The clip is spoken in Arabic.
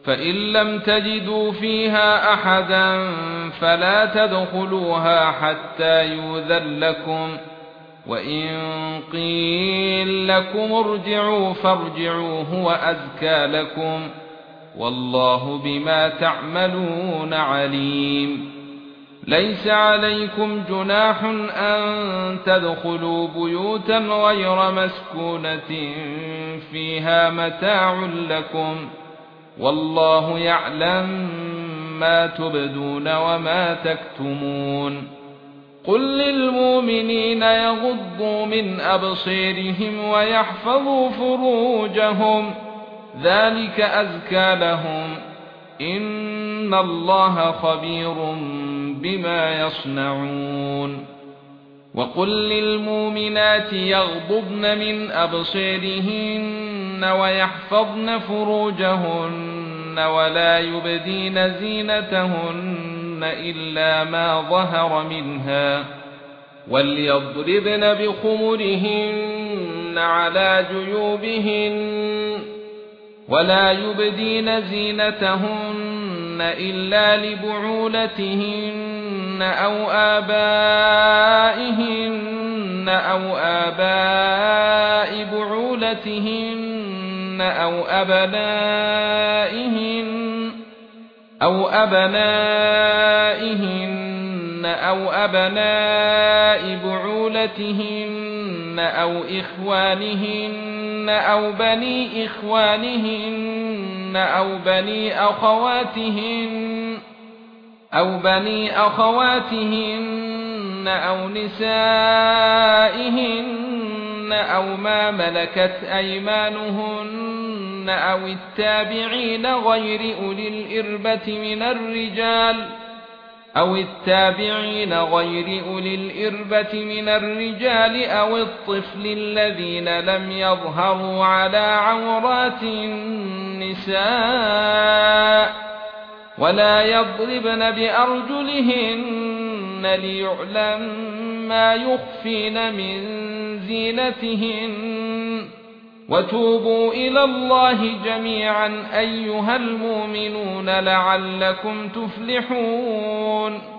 فإن لم تجدوا فيها أحدا فلا تدخلوها حتى يؤذن لكم، وإن قيل لكم ارجعوا فارجعوا هو أزكى لكم، والله بما تعملون عليم. ليس عليكم جناح أن تدخلوا بيوتا غير مسكونة فيها متاع لكم، والله يعلم ما تبدون وما تكتمون. قل للمؤمنين يغضوا من أبصارهم ويحفظوا فروجهم، ذلك أزكى لهم، إن الله خبير بما يصنعون. وقل للمؤمنات يغضضن من أبصارهن ويحفظن فروجهن ولا يبدين زينتهن إلا ما ظهر منها، وليضربن بخمرهن على جيوبهن ولا يبدين زينتهن إلا لبعولتهن أو آبائهن أو آباء بعولتهن أو أبنائهن أو أبناء بعولتهن أو إخوانهن أو بني إخوانهن أو بني أخواتهن أو نسائهن أو ما ملكت أيمانهن أو التابعين غير أولي الإربة من الرجال أو الطفل الذين لم يظهروا على عورات النساء، ولا يضربن بأرجلهن ليعلم ما يخفين من زينتهن، وتوبوا إلى الله جميعا أيها المؤمنون لعلكم تفلحون.